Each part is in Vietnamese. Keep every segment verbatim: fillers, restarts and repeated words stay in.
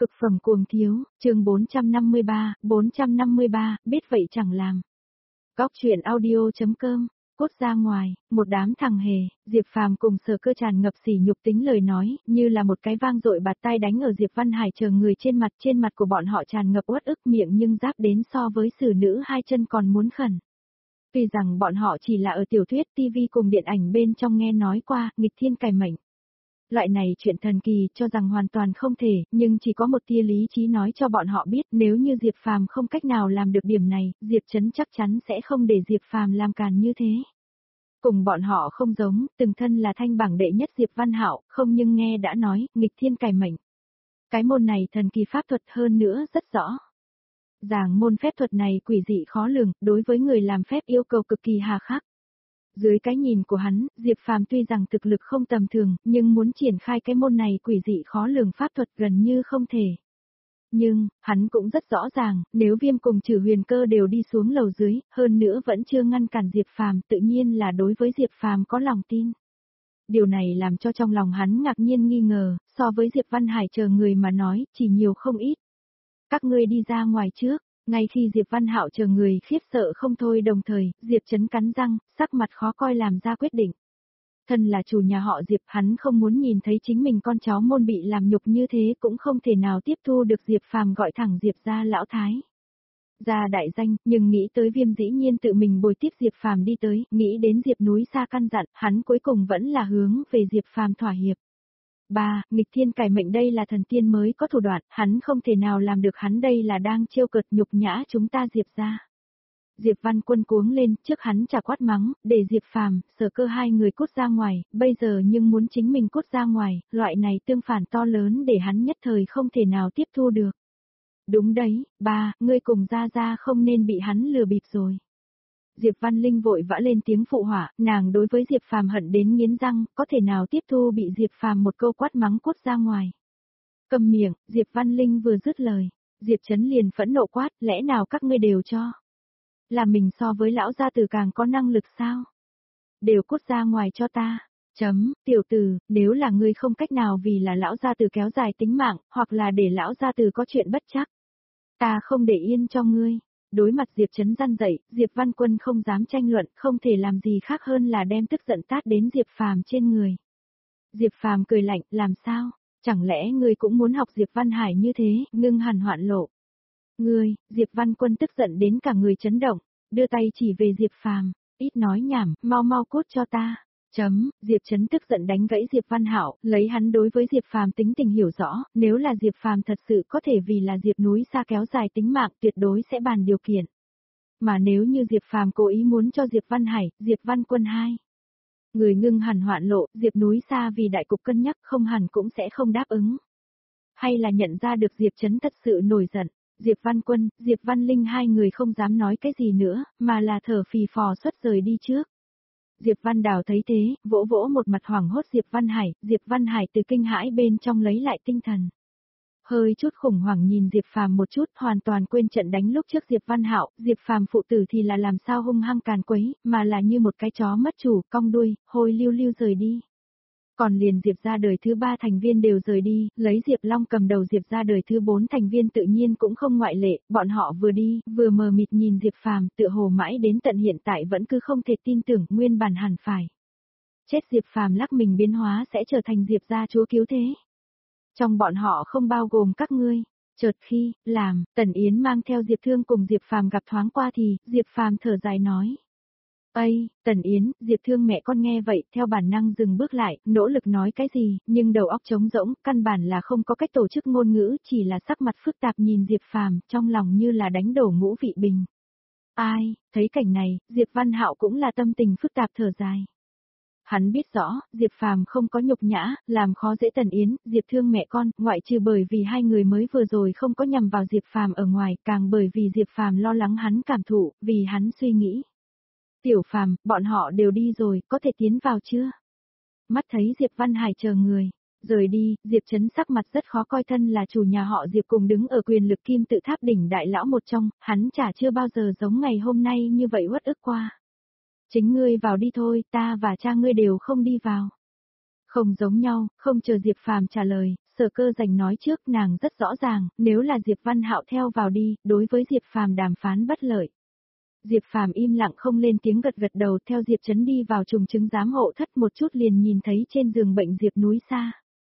Cực phẩm cuồng thiếu, chương bốn trăm năm mươi ba, bốn trăm năm mươi ba, biết vậy chẳng làm. Góc truyện audio.com, cốt ra ngoài, một đám thằng hề, Diệp Phàm cùng Sở Cơ tràn ngập sỉ nhục tính lời nói, như là một cái vang dội bạt tai đánh ở Diệp Văn Hải chờ người trên mặt, trên mặt của bọn họ tràn ngập uất ức, miệng nhưng giáp đến so với xử nữ hai chân còn muốn khẩn. Tuy rằng bọn họ chỉ là ở tiểu thuyết, tivi cùng điện ảnh bên trong nghe nói qua, nghịch thiên cải mệnh. Loại này chuyện thần kỳ cho rằng hoàn toàn không thể, nhưng chỉ có một tia lý trí nói cho bọn họ biết nếu như Diệp Phàm không cách nào làm được điểm này, Diệp Trấn chắc chắn sẽ không để Diệp Phàm làm càn như thế. Cùng bọn họ không giống, từng thân là thanh bảng đệ nhất Diệp Văn Hạo, không nhưng nghe đã nói, nghịch thiên cải mệnh. Cái môn này thần kỳ pháp thuật hơn nữa rất rõ. Giảng môn phép thuật này quỷ dị khó lường, đối với người làm phép yêu cầu cực kỳ hà khắc. Dưới cái nhìn của hắn, Diệp Phàm tuy rằng thực lực không tầm thường, nhưng muốn triển khai cái môn này quỷ dị khó lường pháp thuật gần như không thể. Nhưng, hắn cũng rất rõ ràng, nếu Viêm cùng Trử Huyền Cơ đều đi xuống lầu dưới, hơn nữa vẫn chưa ngăn cản Diệp Phàm, tự nhiên là đối với Diệp Phàm có lòng tin. Điều này làm cho trong lòng hắn ngạc nhiên nghi ngờ, so với Diệp Văn Hải chờ người mà nói, chỉ nhiều không ít. Các ngươi đi ra ngoài trước. Ngay khi Diệp Văn Hạo chờ người khiếp sợ không thôi, đồng thời, Diệp Trấn cắn răng, sắc mặt khó coi làm ra quyết định. Thân là chủ nhà họ Diệp, hắn không muốn nhìn thấy chính mình con cháu môn bị làm nhục như thế, cũng không thể nào tiếp thu được Diệp Phàm gọi thẳng Diệp gia lão thái. Gia đại danh, nhưng nghĩ tới Viêm dĩ nhiên tự mình bồi tiếp Diệp Phàm đi tới, nghĩ đến Diệp núi xa căn dặn, hắn cuối cùng vẫn là hướng về Diệp Phàm thỏa hiệp. Ba, nghịch thiên cải mệnh đây là thần tiên mới có thủ đoạn, hắn không thể nào làm được, hắn đây là đang trêu cợt nhục nhã chúng ta Diệp gia. Diệp Văn Quân cuống lên, trước hắn trả quát mắng, để Diệp Phàm, Sở Cơ hai người cút ra ngoài, bây giờ nhưng muốn chính mình cút ra ngoài, loại này tương phản to lớn để hắn nhất thời không thể nào tiếp thu được. Đúng đấy, ba, ngươi cùng Gia Gia không nên bị hắn lừa bịp rồi. Diệp Văn Linh vội vã lên tiếng phụ họa, nàng đối với Diệp Phàm hận đến nghiến răng, có thể nào tiếp thu bị Diệp Phàm một câu quát mắng cút ra ngoài. Cầm miệng, Diệp Văn Linh vừa dứt lời, Diệp Trấn liền phẫn nộ quát, lẽ nào các ngươi đều cho là mình so với lão gia tử càng có năng lực sao? Đều cút ra ngoài cho ta. Chấm, tiểu tử, nếu là ngươi không cách nào vì là lão gia tử kéo dài tính mạng, hoặc là để lão gia tử có chuyện bất trắc, ta không để yên cho ngươi. Đối mặt Diệp Trấn răn dậy, Diệp Văn Quân không dám tranh luận, không thể làm gì khác hơn là đem tức giận tát đến Diệp Phàm trên người. Diệp Phàm cười lạnh, làm sao? Chẳng lẽ ngươi cũng muốn học Diệp Văn Hải như thế, ngưng hẳn hoạn lộ. Ngươi, Diệp Văn Quân tức giận đến cả người chấn động, đưa tay chỉ về Diệp Phàm, ít nói nhảm, mau mau cút cho ta. Chấm, Diệp Trấn tức giận đánh gãy Diệp Văn Hạo, lấy hắn đối với Diệp Phàm tính tình hiểu rõ, nếu là Diệp Phàm thật sự có thể vì là Diệp núi xa kéo dài tính mạng, tuyệt đối sẽ bàn điều kiện. Mà nếu như Diệp Phàm cố ý muốn cho Diệp Văn Hải, Diệp Văn Quân hai người ngưng hẳn hoạn lộ, Diệp núi xa vì đại cục cân nhắc không hẳn cũng sẽ không đáp ứng. Hay là nhận ra được Diệp Trấn thật sự nổi giận, Diệp Văn Quân, Diệp Văn Linh hai người không dám nói cái gì nữa, mà là thở phì phò xuất rời đi trước. Diệp Văn Đào thấy thế, vỗ vỗ một mặt hoảng hốt Diệp Văn Hải, Diệp Văn Hải từ kinh hãi bên trong lấy lại tinh thần. Hơi chút khủng hoảng nhìn Diệp Phàm một chút, hoàn toàn quên trận đánh lúc trước Diệp Văn Hạo, Diệp Phàm phụ tử thì là làm sao hung hăng càn quấy, mà là như một cái chó mất chủ, cong đuôi, hôi lưu lưu rời đi. Còn liền Diệp gia đời thứ ba thành viên đều rời đi, lấy Diệp Long cầm đầu Diệp gia đời thứ bốn thành viên tự nhiên cũng không ngoại lệ, bọn họ vừa đi, vừa mờ mịt nhìn Diệp Phàm, tựa hồ mãi đến tận hiện tại vẫn cứ không thể tin tưởng, nguyên bản hẳn phải chết Diệp Phàm lắc mình biến hóa sẽ trở thành Diệp gia chúa cứu thế. Trong bọn họ không bao gồm các ngươi. Chợt khi, làm, Tần Yến mang theo Diệp Thương cùng Diệp Phàm gặp thoáng qua thì, Diệp Phàm thở dài nói. Ây, Tần Yến, Diệp Thương mẹ con nghe vậy, theo bản năng dừng bước lại, nỗ lực nói cái gì, nhưng đầu óc trống rỗng, căn bản là không có cách tổ chức ngôn ngữ, chỉ là sắc mặt phức tạp nhìn Diệp Phàm, trong lòng như là đánh đổ ngũ vị bình. Ai, thấy cảnh này, Diệp Văn Hạo cũng là tâm tình phức tạp thở dài. Hắn biết rõ, Diệp Phàm không có nhục nhã, làm khó dễ Tần Yến, Diệp Thương mẹ con, ngoại trừ bởi vì hai người mới vừa rồi không có nhằm vào Diệp Phàm ở ngoài, càng bởi vì Diệp Phàm lo lắng hắn cảm thụ, vì hắn suy nghĩ. Tiểu Phàm, bọn họ đều đi rồi, có thể tiến vào chưa? Mắt thấy Diệp Văn Hải chờ người rời đi, Diệp Trấn sắc mặt rất khó coi, thân là chủ nhà họ Diệp cùng đứng ở quyền lực kim tự tháp đỉnh đại lão một trong, hắn chả chưa bao giờ giống ngày hôm nay như vậy uất ức qua. Chính ngươi vào đi thôi, ta và cha ngươi đều không đi vào. Không giống nhau, không chờ Diệp Phàm trả lời, Sở Cơ Dành nói trước, nàng rất rõ ràng, nếu là Diệp Văn Hạo theo vào đi, đối với Diệp Phàm đàm phán bất lợi. Diệp Phàm im lặng không lên tiếng, gật gật đầu, theo Diệp Trấn đi vào trùng chứng giám hộ thất, một chút liền nhìn thấy trên giường bệnh Diệp Núi Sa.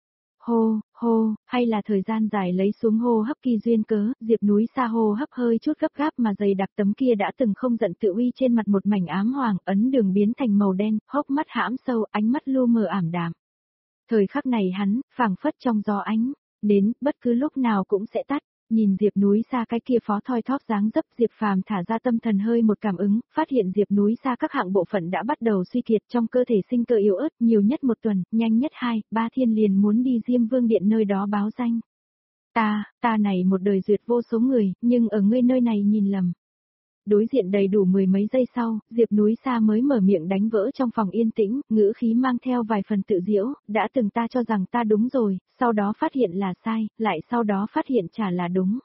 Hô, hô, hay là thời gian dài lấy xuống hô hấp kỳ duyên cớ, Diệp Núi Sa hô hấp hơi chút gấp gáp mà dày đặc, tấm kia đã từng không giận tự uy trên mặt một mảnh ám hoàng, ấn đường biến thành màu đen, hốc mắt hãm sâu, ánh mắt lu mờ ảm đạm. Thời khắc này hắn, phảng phất trong gió ánh đến, bất cứ lúc nào cũng sẽ tắt. Nhìn Diệp Núi Sa cái kia phó thoi thóp dáng dấp, Diệp Phàm thả ra tâm thần hơi một cảm ứng, phát hiện Diệp Núi Sa các hạng bộ phận đã bắt đầu suy kiệt, trong cơ thể sinh cơ yếu ớt, nhiều nhất một tuần, nhanh nhất hai, ba thiên liền muốn đi Diêm Vương Điện nơi đó báo danh. Ta, ta này một đời duyệt vô số người, nhưng ở ngươi nơi này nhìn lầm. Đối diện đầy đủ mười mấy giây sau, Diệp Núi Sa mới mở miệng đánh vỡ trong phòng yên tĩnh, ngữ khí mang theo vài phần tự diễu, đã từng ta cho rằng ta đúng rồi, sau đó phát hiện là sai, lại sau đó phát hiện chả là đúng.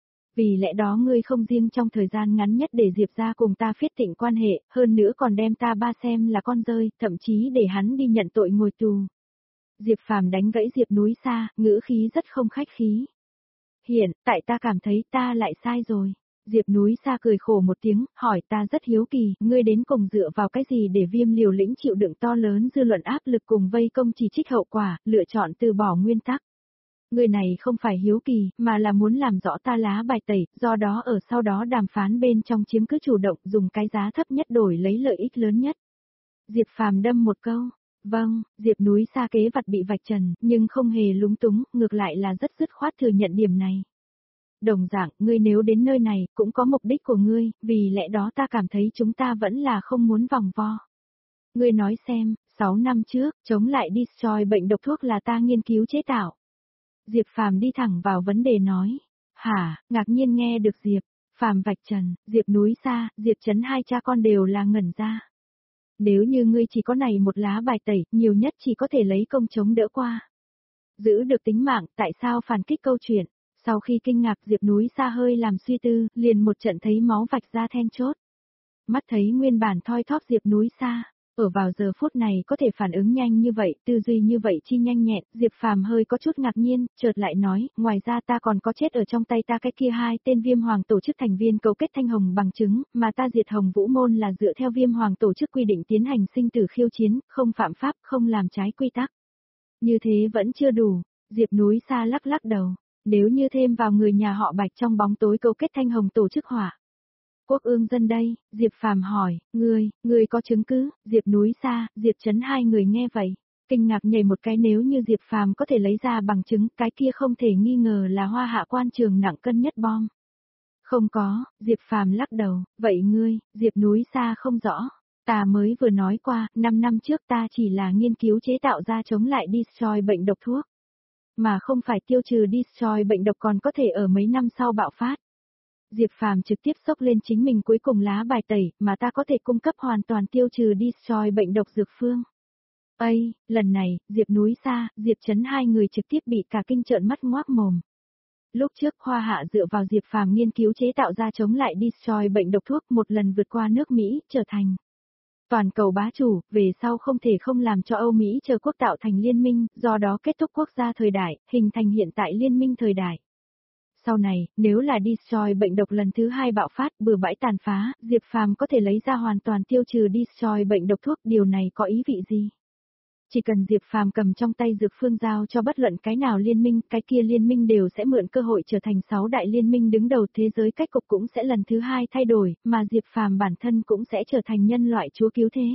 Vì lẽ đó ngươi không riêng trong thời gian ngắn nhất để Diệp ra cùng ta phiết tịnh quan hệ, hơn nữa còn đem ta ba xem là con rơi, thậm chí để hắn đi nhận tội ngồi tù. Diệp Phàm đánh gãy Diệp Núi Sa, ngữ khí rất không khách khí. Hiện, tại ta cảm thấy ta lại sai rồi. Diệp Núi Sa cười khổ một tiếng, hỏi, ta rất hiếu kỳ, ngươi đến cùng dựa vào cái gì để Viêm liều lĩnh chịu đựng to lớn dư luận áp lực cùng vây công chỉ trích hậu quả, lựa chọn từ bỏ nguyên tắc. Ngươi này không phải hiếu kỳ, mà là muốn làm rõ ta lá bài tẩy, do đó ở sau đó đàm phán bên trong chiếm cứ chủ động, dùng cái giá thấp nhất đổi lấy lợi ích lớn nhất. Diệp Phàm đâm một câu. Vâng, Diệp Núi Sa kế vặt bị vạch trần, nhưng không hề lúng túng, ngược lại là rất dứt khoát thừa nhận điểm này. Đồng dạng, ngươi nếu đến nơi này, cũng có mục đích của ngươi, vì lẽ đó ta cảm thấy chúng ta vẫn là không muốn vòng vo. Ngươi nói xem, sáu năm trước, chống lại Destroy bệnh độc thuốc là ta nghiên cứu chế tạo. Diệp Phàm đi thẳng vào vấn đề nói. Hả, ngạc nhiên nghe được Diệp Phàm vạch trần, Diệp Núi Sa, Diệp Trấn hai cha con đều là ngẩn ra. Nếu như ngươi chỉ có này một lá bài tẩy, nhiều nhất chỉ có thể lấy công chống đỡ qua. Giữ được tính mạng, tại sao phản kích câu chuyện? Sau khi kinh ngạc, Diệp Núi Sa hơi làm suy tư, liền một trận thấy máu vạch ra then chốt. Mắt thấy nguyên bản thoi thóp Diệp Núi Sa, ở vào giờ phút này có thể phản ứng nhanh như vậy, tư duy như vậy chi nhanh nhẹn, Diệp Phàm hơi có chút ngạc nhiên, chợt lại nói, ngoài ra ta còn có chết ở trong tay ta cái kia hai tên Viêm Hoàng tổ chức thành viên cấu kết Thanh Hồng bằng chứng, mà ta diệt Hồng Vũ môn là dựa theo Viêm Hoàng tổ chức quy định tiến hành sinh tử khiêu chiến, không phạm pháp, không làm trái quy tắc. Như thế vẫn chưa đủ, Diệp Núi Sa lắc lắc đầu. Nếu như thêm vào người nhà họ Bạch trong bóng tối cấu kết Thanh Hồng tổ chức hỏa. Quốc ương dân đây, Diệp Phàm hỏi, ngươi, ngươi có chứng cứ? Diệp Núi Sa, Diệp Trấn hai người nghe vậy, kinh ngạc nhảy một cái, nếu như Diệp Phàm có thể lấy ra bằng chứng, cái kia không thể nghi ngờ là Hoa Hạ quan trường nặng cân nhất bom. Không có, Diệp Phàm lắc đầu, vậy ngươi, Diệp Núi Sa không rõ. Ta mới vừa nói qua, năm năm trước ta chỉ là nghiên cứu chế tạo ra chống lại Destroy bệnh độc thuốc. Mà không phải tiêu trừ Destroy bệnh độc còn có thể ở mấy năm sau bạo phát. Diệp Phàm trực tiếp xốc lên chính mình cuối cùng lá bài tẩy, mà ta có thể cung cấp hoàn toàn tiêu trừ Destroy bệnh độc dược phương. Ây, lần này, Diệp Núi Sa, Diệp Trấn hai người trực tiếp bị cả kinh trợn mắt ngoác mồm. Lúc trước Hoa Hạ dựa vào Diệp Phàm nghiên cứu chế tạo ra chống lại Destroy bệnh độc thuốc, một lần vượt qua nước Mỹ, trở thành toàn cầu bá chủ, về sau không thể không làm cho Âu Mỹ chờ quốc tạo thành liên minh, do đó kết thúc quốc gia thời đại, hình thành hiện tại liên minh thời đại. Sau này, nếu là Destroy bệnh độc lần thứ hai bạo phát, bừa bãi tàn phá, Diệp Phàm có thể lấy ra hoàn toàn tiêu trừ Destroy bệnh độc thuốc, điều này có ý vị gì? Chỉ cần Diệp Phàm cầm trong tay dược phương giao cho bất luận cái nào liên minh, cái kia liên minh đều sẽ mượn cơ hội trở thành sáu đại liên minh đứng đầu, thế giới cách cục cũng sẽ lần thứ hai thay đổi, mà Diệp Phàm bản thân cũng sẽ trở thành nhân loại chúa cứu thế.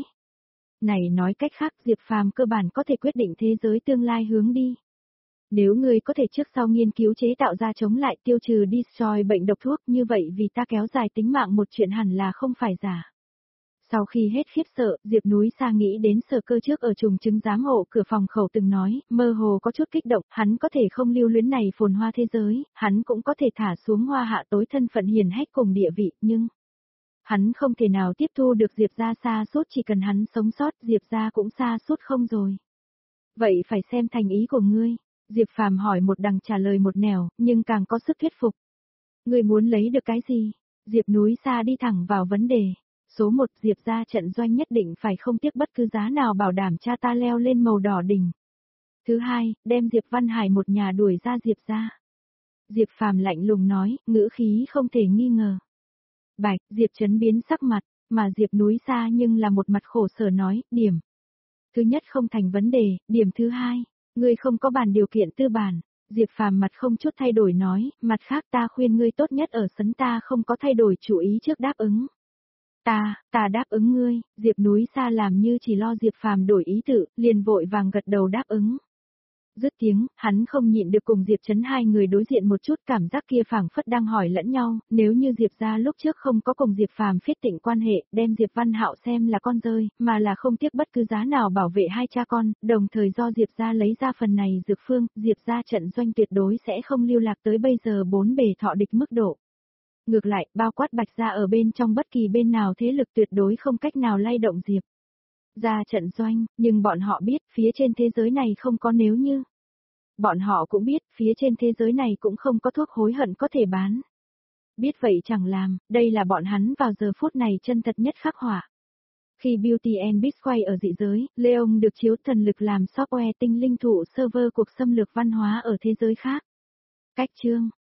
Này nói cách khác, Diệp Phàm cơ bản có thể quyết định thế giới tương lai hướng đi. Nếu ngươi có thể trước sau nghiên cứu chế tạo ra chống lại tiêu trừ Destroy bệnh độc thuốc, như vậy vì ta kéo dài tính mạng một chuyện hẳn là không phải giả. Sau khi hết khiếp sợ, Diệp Núi Sa nghĩ đến Sở Cơ trước ở trùng chứng giám hộ cửa phòng khẩu từng nói, mơ hồ có chút kích động, hắn có thể không lưu luyến này phồn hoa thế giới, hắn cũng có thể thả xuống Hoa Hạ tối thân phận hiền hách cùng địa vị, nhưng hắn không thể nào tiếp thu được Diệp gia xa suốt, chỉ cần hắn sống sót, Diệp gia cũng xa suốt không rồi. Vậy phải xem thành ý của ngươi. Diệp Phàm hỏi một đằng trả lời một nẻo, nhưng càng có sức thuyết phục. Ngươi muốn lấy được cái gì? Diệp Núi Sa đi thẳng vào vấn đề. Số một, Diệp gia trận doanh nhất định phải không tiếc bất cứ giá nào bảo đảm cha ta leo lên màu đỏ đỉnh. Thứ hai, đem Diệp Văn Hải một nhà đuổi ra Diệp ra. Diệp Phàm lạnh lùng nói, ngữ khí không thể nghi ngờ. Bạch, Diệp Trấn biến sắc mặt, mà Diệp núi xa nhưng là một mặt khổ sở nói, điểm. Thứ nhất không thành vấn đề, điểm thứ hai, ngươi không có bàn điều kiện tư bản. Diệp Phàm mặt không chút thay đổi nói, mặt khác ta khuyên ngươi tốt nhất ở sấn ta không có thay đổi chủ ý trước đáp ứng. Ta, ta đáp ứng ngươi, Diệp núi xa làm như chỉ lo Diệp Phàm đổi ý tự, liền vội vàng gật đầu đáp ứng. Dứt tiếng, hắn không nhịn được cùng Diệp Trấn hai người đối diện một chút, cảm giác kia phảng phất đang hỏi lẫn nhau, nếu như Diệp gia lúc trước không có cùng Diệp Phàm phiết tịnh quan hệ, đem Diệp Văn Hạo xem là con rơi, mà là không tiếc bất cứ giá nào bảo vệ hai cha con, đồng thời do Diệp gia lấy ra phần này dược phương, Diệp gia trận doanh tuyệt đối sẽ không lưu lạc tới bây giờ bốn bề thọ địch mức độ. Ngược lại, bao quát Bạch gia ở bên trong bất kỳ bên nào thế lực tuyệt đối không cách nào lay động Diệp gia trận doanh, nhưng bọn họ biết, phía trên thế giới này không có nếu như. Bọn họ cũng biết, phía trên thế giới này cũng không có thuốc hối hận có thể bán. Biết vậy chẳng làm, đây là bọn hắn vào giờ phút này chân thật nhất khắc họa. Khi Beauty and Beast quay ở dị giới, Leon được chiếu thần lực làm software tinh linh thụ server cuộc xâm lược văn hóa ở thế giới khác. Cách chương